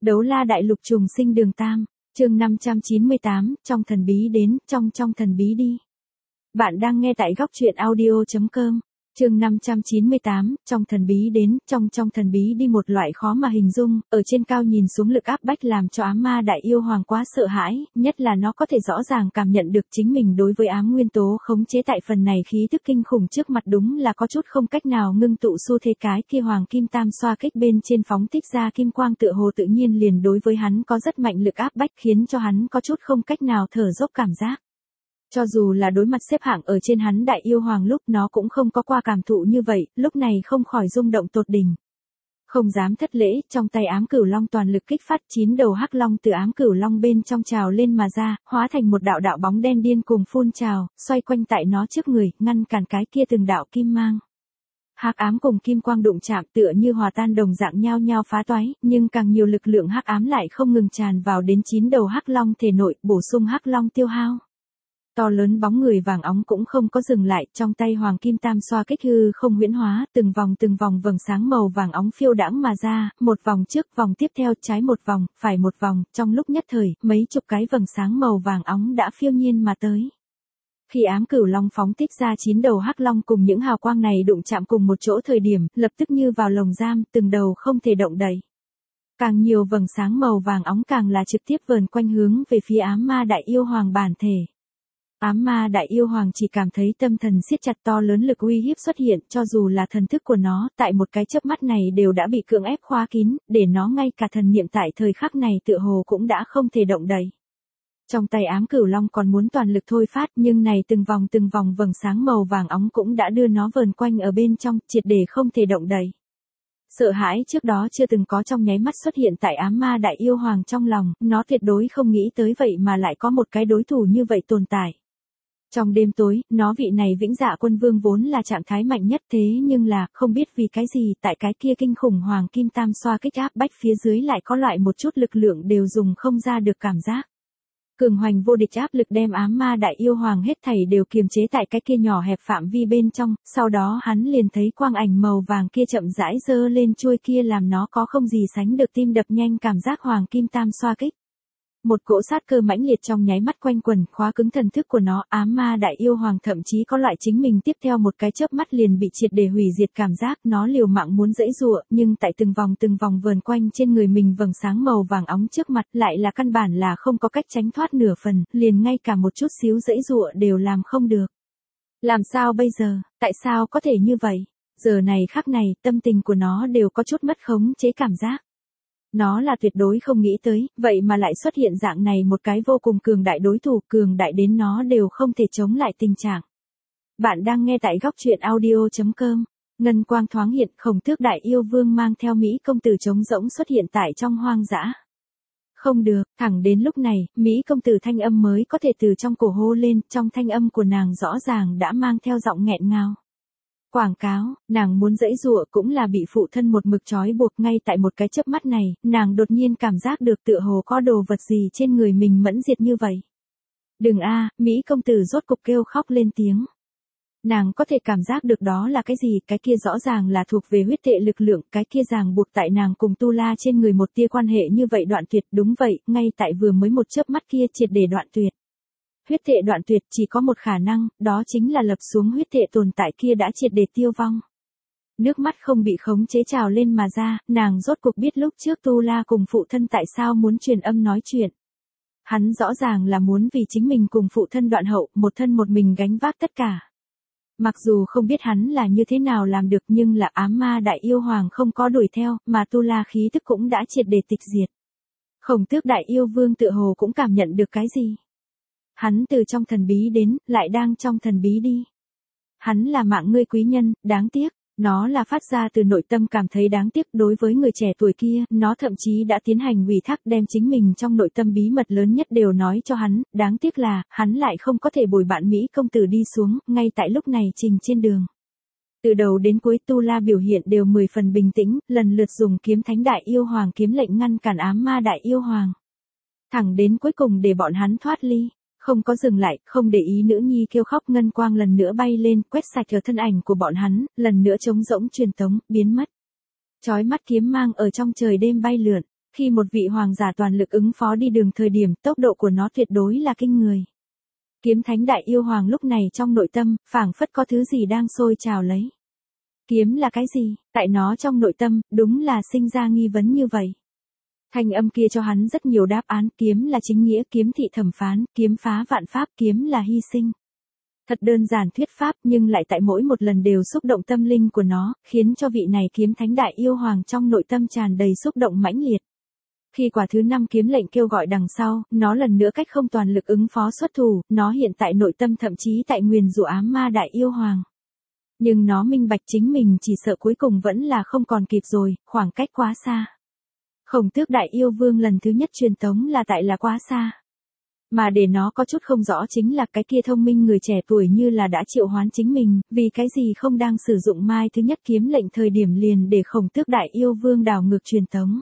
Đấu la đại lục trùng sinh đường tam, chương 598, trong thần bí đến, trong thần bí đi. Bạn đang nghe tại góc truyện audio.com. Chương 598, trong thần bí đến, trong thần bí đi. Một loại khó mà hình dung, ở trên cao nhìn xuống lực áp bách làm cho ám ma đại yêu hoàng quá sợ hãi, nhất là nó có thể rõ ràng cảm nhận được chính mình đối với ám nguyên tố khống chế tại phần này khí thức kinh khủng trước mặt, đúng là có chút không cách nào ngưng tụ. Xu thế cái kia hoàng kim tam xoa kích bên trên phóng thích ra kim quang tựa hồ tự nhiên liền đối với hắn có rất mạnh lực áp bách, khiến cho hắn có chút không cách nào thở dốc cảm giác. Cho dù là đối mặt xếp hạng ở trên hắn đại yêu hoàng lúc nó cũng không có qua cảm thụ như vậy, lúc này không khỏi rung động tột đỉnh. Không dám thất lễ, trong tay ám cửu long toàn lực kích phát, 9 đầu hắc long từ ám cửu long bên trong trào lên mà ra, hóa thành một đạo đạo bóng đen điên cùng phun trào, xoay quanh tại nó trước người, ngăn cản cái kia từng đạo kim mang. Hắc ám cùng kim quang đụng chạm tựa như hòa tan đồng dạng nhao nhao phá toái, nhưng càng nhiều lực lượng hắc ám lại không ngừng tràn vào đến 9 đầu hắc long thể nội, bổ sung hắc long tiêu hao. To lớn bóng người vàng óng cũng không có dừng lại, trong tay hoàng kim tam xoa kích hư không huyễn hóa, từng vòng vầng sáng màu vàng óng phiêu đãng mà ra, một vòng trước, vòng tiếp theo, trái một vòng, phải một vòng, trong lúc nhất thời, mấy chục cái vầng sáng màu vàng óng đã phiêu nhiên mà tới. Khi ám cửu long phóng thích ra 9 đầu hắc long cùng những hào quang này đụng chạm cùng một chỗ thời điểm, lập tức như vào lồng giam, từng đầu không thể động đậy. Càng nhiều vầng sáng màu vàng óng càng là trực tiếp vờn quanh hướng về phía ám ma đại yêu hoàng bản thể. Ám ma đại yêu hoàng chỉ cảm thấy tâm thần siết chặt, to lớn lực uy hiếp xuất hiện, cho dù là thần thức của nó, tại một cái chớp mắt này đều đã bị cưỡng ép khóa kín, để nó ngay cả thần niệm tại thời khắc này tựa hồ cũng đã không thể động đậy. Trong tay ám cửu long còn muốn toàn lực thôi phát, nhưng này từng vòng vầng sáng màu vàng óng cũng đã đưa nó vờn quanh ở bên trong, triệt để không thể động đậy. Sợ hãi trước đó chưa từng có trong nháy mắt xuất hiện tại ám ma đại yêu hoàng trong lòng, nó tuyệt đối không nghĩ tới vậy mà lại có một cái đối thủ như vậy tồn tại. Trong đêm tối, nó vị này vĩnh dạ quân vương vốn là trạng thái mạnh nhất, thế nhưng là, không biết vì cái gì, tại cái kia kinh khủng hoàng kim tam xoa kích áp bách phía dưới lại có loại một chút lực lượng đều dùng không ra được cảm giác. Cường hoành vô địch áp lực đem ám ma đại yêu hoàng hết thảy đều kiềm chế tại cái kia nhỏ hẹp phạm vi bên trong, sau đó hắn liền thấy quang ảnh màu vàng kia chậm rãi dơ lên chuôi kia làm nó có không gì sánh được tim đập nhanh cảm giác hoàng kim tam xoa kích. Một cỗ sát cơ mãnh liệt trong nháy mắt quanh quần, khóa cứng thần thức của nó, ám ma đại yêu hoàng thậm chí có loại chính mình tiếp theo một cái chớp mắt liền bị triệt để hủy diệt cảm giác, nó liều mạng muốn giãy giụa, nhưng tại từng vòng vờn quanh trên người mình vầng sáng màu vàng óng trước mặt lại là căn bản là không có cách tránh thoát nửa phần, liền ngay cả một chút xíu giãy giụa đều làm không được. Làm sao bây giờ, tại sao có thể như vậy? Giờ này khắc này, tâm tình của nó đều có chút mất khống chế cảm giác. Nó là tuyệt đối không nghĩ tới, vậy mà lại xuất hiện dạng này một cái vô cùng cường đại đối thủ, cường đại đến nó đều không thể chống lại tình trạng. Bạn đang nghe tại góc truyện audio.com. Ngân quang thoáng hiện, Khổng Tước đại yêu vương mang theo Mỹ công tử trống rỗng xuất hiện tại trong hoang dã. Không được, thẳng đến lúc này, Mỹ công tử thanh âm mới có thể từ trong cổ hô lên, trong thanh âm của nàng rõ ràng đã mang theo giọng nghẹn ngào. Quảng cáo, nàng muốn giãy giụa cũng là bị phụ thân một mực trói buộc, ngay tại một cái chớp mắt này, nàng đột nhiên cảm giác được tựa hồ có đồ vật gì trên người mình mẫn diệt như vậy. Đừng a, Mỹ công tử rốt cục kêu khóc lên tiếng. Nàng có thể cảm giác được đó là cái gì, cái kia rõ ràng là thuộc về huyết thể lực lượng, cái kia ràng buộc tại nàng cùng Tu La trên người một tia quan hệ như vậy đoạn tuyệt, đúng vậy, ngay tại vừa mới một chớp mắt kia triệt để đoạn tuyệt. Huyết thể đoạn tuyệt chỉ có một khả năng, đó chính là lập xuống huyết thể tồn tại kia đã triệt để tiêu vong. Nước mắt không bị khống chế trào lên mà ra, nàng rốt cuộc biết lúc trước Tu La cùng phụ thân tại sao muốn truyền âm nói chuyện. Hắn rõ ràng là muốn vì chính mình cùng phụ thân đoạn hậu, một thân một mình gánh vác tất cả. Mặc dù không biết hắn là như thế nào làm được, nhưng là ám ma đại yêu hoàng không có đuổi theo, mà Tu La khí tức cũng đã triệt để tịch diệt. Khổng Tước đại yêu vương tựa hồ cũng cảm nhận được cái gì. Hắn từ trong thần bí đến, lại đang trong thần bí đi. Hắn là mạng ngươi quý nhân, đáng tiếc. Nó là phát ra từ nội tâm cảm thấy đáng tiếc đối với người trẻ tuổi kia, nó thậm chí đã tiến hành ủy thác đem chính mình trong nội tâm bí mật lớn nhất đều nói cho hắn, đáng tiếc là, hắn lại không có thể bồi bạn Mỹ công tử đi xuống, ngay tại lúc này trình trên đường. Từ đầu đến cuối Tu La biểu hiện đều 10 phần bình tĩnh, lần lượt dùng kiếm thánh đại yêu hoàng kiếm lệnh ngăn cản ám ma đại yêu hoàng. Thẳng đến cuối cùng để bọn hắn thoát ly. Không có dừng lại, không để ý nữ nhi kêu khóc, ngân quang lần nữa bay lên, quét sạch ở thân ảnh của bọn hắn, lần nữa trống rỗng truyền tống, biến mất. Chói mắt kiếm mang ở trong trời đêm bay lượn. Khi một vị hoàng giả toàn lực ứng phó đi đường thời điểm, tốc độ của nó tuyệt đối là kinh người. Kiếm thánh đại yêu hoàng lúc này trong nội tâm, phảng phất có thứ gì đang sôi trào lấy. Kiếm là cái gì? Tại nó trong nội tâm, đúng là sinh ra nghi vấn như vậy. Thanh âm kia cho hắn rất nhiều đáp án, kiếm là chính nghĩa, kiếm thị thẩm phán, kiếm phá vạn pháp, kiếm là hy sinh. Thật đơn giản thuyết pháp nhưng lại tại mỗi một lần đều xúc động tâm linh của nó, khiến cho vị này kiếm thánh đại yêu hoàng trong nội tâm tràn đầy xúc động mãnh liệt. Khi quả thứ 5 kiếm lệnh kêu gọi đằng sau, nó lần nữa cách không toàn lực ứng phó xuất thủ, nó hiện tại nội tâm thậm chí tại nguyền rủa ám ma đại yêu hoàng. Nhưng nó minh bạch chính mình chỉ sợ cuối cùng vẫn là không còn kịp rồi, khoảng cách quá xa. Khổng Tước đại yêu vương lần thứ nhất truyền tống là quá xa. Mà để nó có chút không rõ chính là cái kia thông minh người trẻ tuổi như là đã triệu hoán chính mình, vì cái gì không đang sử dụng mai thứ nhất kiếm lệnh thời điểm liền để Khổng Tước đại yêu vương đảo ngược truyền tống.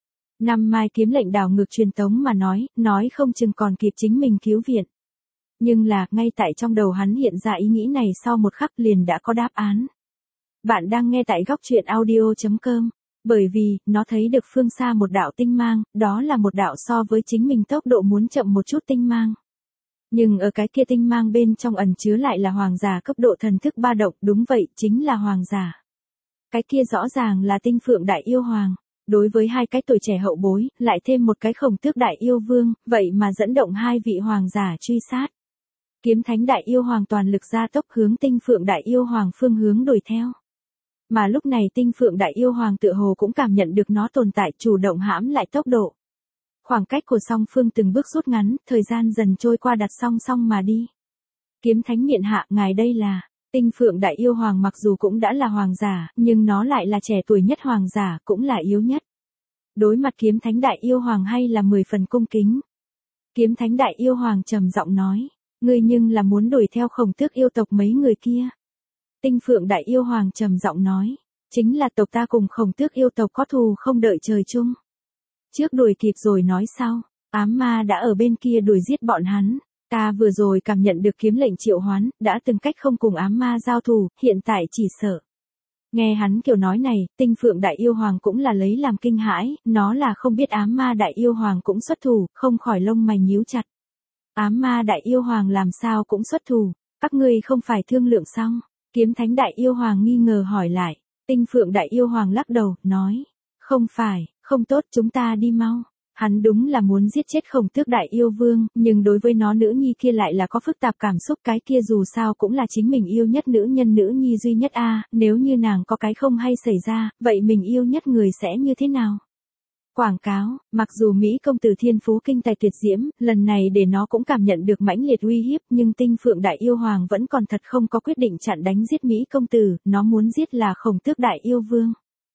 5 mai kiếm lệnh đảo ngược truyền tống mà nói không chừng còn kịp chính mình cứu viện. Nhưng là, ngay tại trong đầu hắn hiện ra ý nghĩ này sau một khắc liền đã có đáp án. Bạn đang nghe tại góc truyện audio.com. Bởi vì, nó thấy được phương xa một đạo tinh mang, đó là một đạo so với chính mình tốc độ muốn chậm một chút tinh mang. Nhưng ở cái kia tinh mang bên trong ẩn chứa lại là hoàng giả cấp độ thần thức ba động, đúng vậy, chính là hoàng giả. Cái kia rõ ràng là Tinh Phượng đại yêu hoàng. Đối với hai cái tuổi trẻ hậu bối, lại thêm một cái Khổng Tước đại yêu vương, vậy mà dẫn động hai vị hoàng giả truy sát. Kiếm thánh đại yêu hoàng toàn lực gia tốc hướng Tinh Phượng đại yêu hoàng phương hướng đuổi theo. Mà lúc này Tinh Phượng đại yêu hoàng tựa hồ cũng cảm nhận được nó tồn tại, chủ động hãm lại tốc độ. Khoảng cách của song phương từng bước rút ngắn, thời gian dần trôi qua đặt song song mà đi. Kiếm thánh miện hạ, ngài đây là... Tinh Phượng đại yêu hoàng mặc dù cũng đã là hoàng giả, nhưng nó lại là trẻ tuổi nhất hoàng giả, cũng là yếu nhất. Đối mặt kiếm thánh đại yêu hoàng hay là 10 phần cung kính. Kiếm thánh đại yêu hoàng trầm giọng nói, ngươi nhưng là muốn đuổi theo Khổng Tước yêu tộc mấy người kia. Tinh Phượng đại yêu hoàng trầm giọng nói, chính là tộc ta cùng Khổng Tước yêu tộc có thù không đợi trời chung. Trước đuổi kịp rồi nói sau, ám ma đã ở bên kia đuổi giết bọn hắn. Ta vừa rồi cảm nhận được kiếm lệnh triệu hoán, đã từng cách không cùng ám ma giao thủ, hiện tại chỉ sợ. Nghe hắn kiểu nói này, Tinh Phượng đại yêu hoàng cũng là lấy làm kinh hãi, nó là không biết ám ma đại yêu hoàng cũng xuất thủ, không khỏi lông mày nhíu chặt. Ám ma đại yêu hoàng làm sao cũng xuất thủ, các ngươi không phải thương lượng xong? Kiếm thánh đại yêu hoàng nghi ngờ hỏi lại. Tinh Phượng đại yêu hoàng lắc đầu, nói, không phải, không tốt, chúng ta đi mau. Hắn đúng là muốn giết chết Khổng Tước đại yêu vương, nhưng đối với nó nữ nhi kia lại là có phức tạp cảm xúc, cái kia dù sao cũng là chính mình yêu nhất nữ nhân nữ nhi duy nhất a, nếu như nàng có cái không hay xảy ra, vậy mình yêu nhất người sẽ như thế nào? Quảng cáo, mặc dù Mỹ công tử thiên phú kinh tài tuyệt diễm, lần này để nó cũng cảm nhận được mãnh liệt uy hiếp, nhưng Tinh Phượng đại yêu hoàng vẫn còn thật không có quyết định chặn đánh giết Mỹ công tử, nó muốn giết là Khổng Tước đại yêu vương.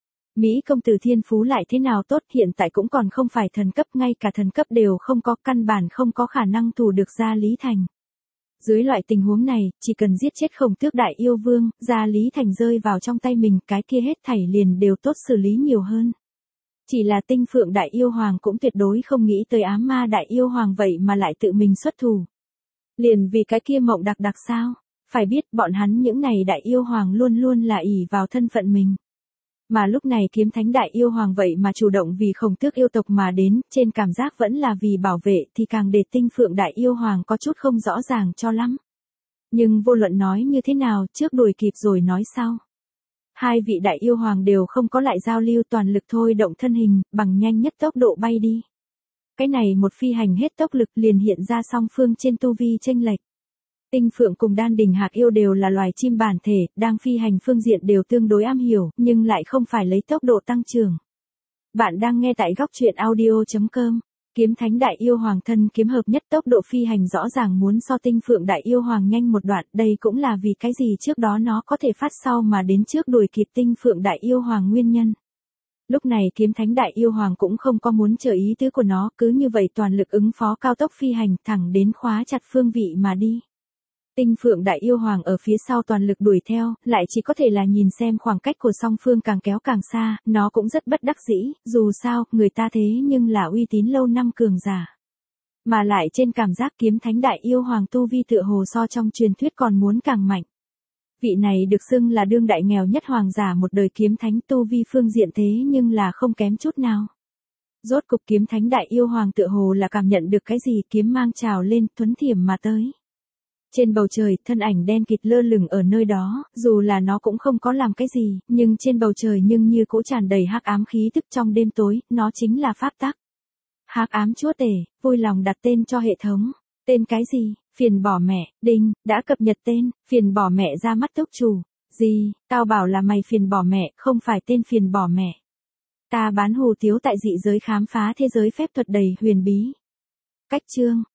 Mỹ công tử thiên phú lại thế nào tốt, hiện tại cũng còn không phải thần cấp, ngay cả thần cấp đều không có, căn bản không có khả năng thủ được Gia Lý Thành. Dưới loại tình huống này, chỉ cần giết chết Khổng Tước đại yêu vương, Gia Lý Thành rơi vào trong tay mình, cái kia hết thảy liền đều tốt xử lý nhiều hơn. Chỉ là Tinh Phượng đại yêu hoàng cũng tuyệt đối không nghĩ tới ám ma đại yêu hoàng vậy mà lại tự mình xuất thủ. Liền vì cái kia mộng đặc sao? Phải biết bọn hắn những này đại yêu hoàng luôn luôn là ỷ vào thân phận mình. Mà lúc này kiếm thánh đại yêu hoàng vậy mà chủ động vì Khổng Tước yêu tộc mà đến, trên cảm giác vẫn là vì bảo vệ thì càng để Tinh Phượng đại yêu hoàng có chút không rõ ràng cho lắm. Nhưng vô luận nói như thế nào, trước đuổi kịp rồi nói sau. Hai vị đại yêu hoàng đều không có lại giao lưu, toàn lực thôi động thân hình, bằng nhanh nhất tốc độ bay đi. Cái này một phi hành hết tốc lực liền hiện ra song phương trên tu vi chênh lệch. Tinh Phượng cùng Đan Đình Hạc Yêu đều là loài chim bản thể, đang phi hành phương diện đều tương đối am hiểu, nhưng lại không phải lấy tốc độ tăng trưởng. Bạn đang nghe tại góc truyện audio.com. Kiếm thánh đại yêu hoàng thân kiếm hợp nhất, tốc độ phi hành rõ ràng muốn so Tinh Phượng đại yêu hoàng nhanh một đoạn, đây cũng là vì cái gì trước đó nó có thể phát sau mà đến trước đuổi kịp Tinh Phượng đại yêu hoàng nguyên nhân. Lúc này kiếm thánh đại yêu hoàng cũng không có muốn chờ ý tứ của nó, cứ như vậy toàn lực ứng phó cao tốc phi hành thẳng đến khóa chặt phương vị mà đi. Tinh Phượng đại yêu hoàng ở phía sau toàn lực đuổi theo, lại chỉ có thể là nhìn xem khoảng cách của song phương càng kéo càng xa, nó cũng rất bất đắc dĩ, dù sao, người ta thế nhưng là uy tín lâu năm cường giả. Mà lại trên cảm giác kiếm thánh đại yêu hoàng tu vi tựa hồ so trong truyền thuyết còn muốn càng mạnh. Vị này được xưng là đương đại nghèo nhất hoàng giả một đời kiếm thánh, tu vi phương diện thế nhưng là không kém chút nào. Rốt cục kiếm thánh đại yêu hoàng tựa hồ là cảm nhận được cái gì, kiếm mang trào lên, thuấn thiểm mà tới. Trên bầu trời, thân ảnh đen kịt lơ lửng ở nơi đó, dù là nó cũng không có làm cái gì, nhưng trên bầu trời nhưng như cỗ tràn đầy hắc ám khí tức trong đêm tối, nó chính là pháp tắc. Hắc ám chúa tể, vui lòng đặt tên cho hệ thống. Tên cái gì? Phiền bỏ mẹ, đinh, đã cập nhật tên, phiền bỏ mẹ ra mắt túc chủ. Gì, tao bảo là mày phiền bỏ mẹ, không phải tên phiền bỏ mẹ. Ta bán hủ tiếu tại dị giới khám phá thế giới phép thuật đầy huyền bí. Cách chương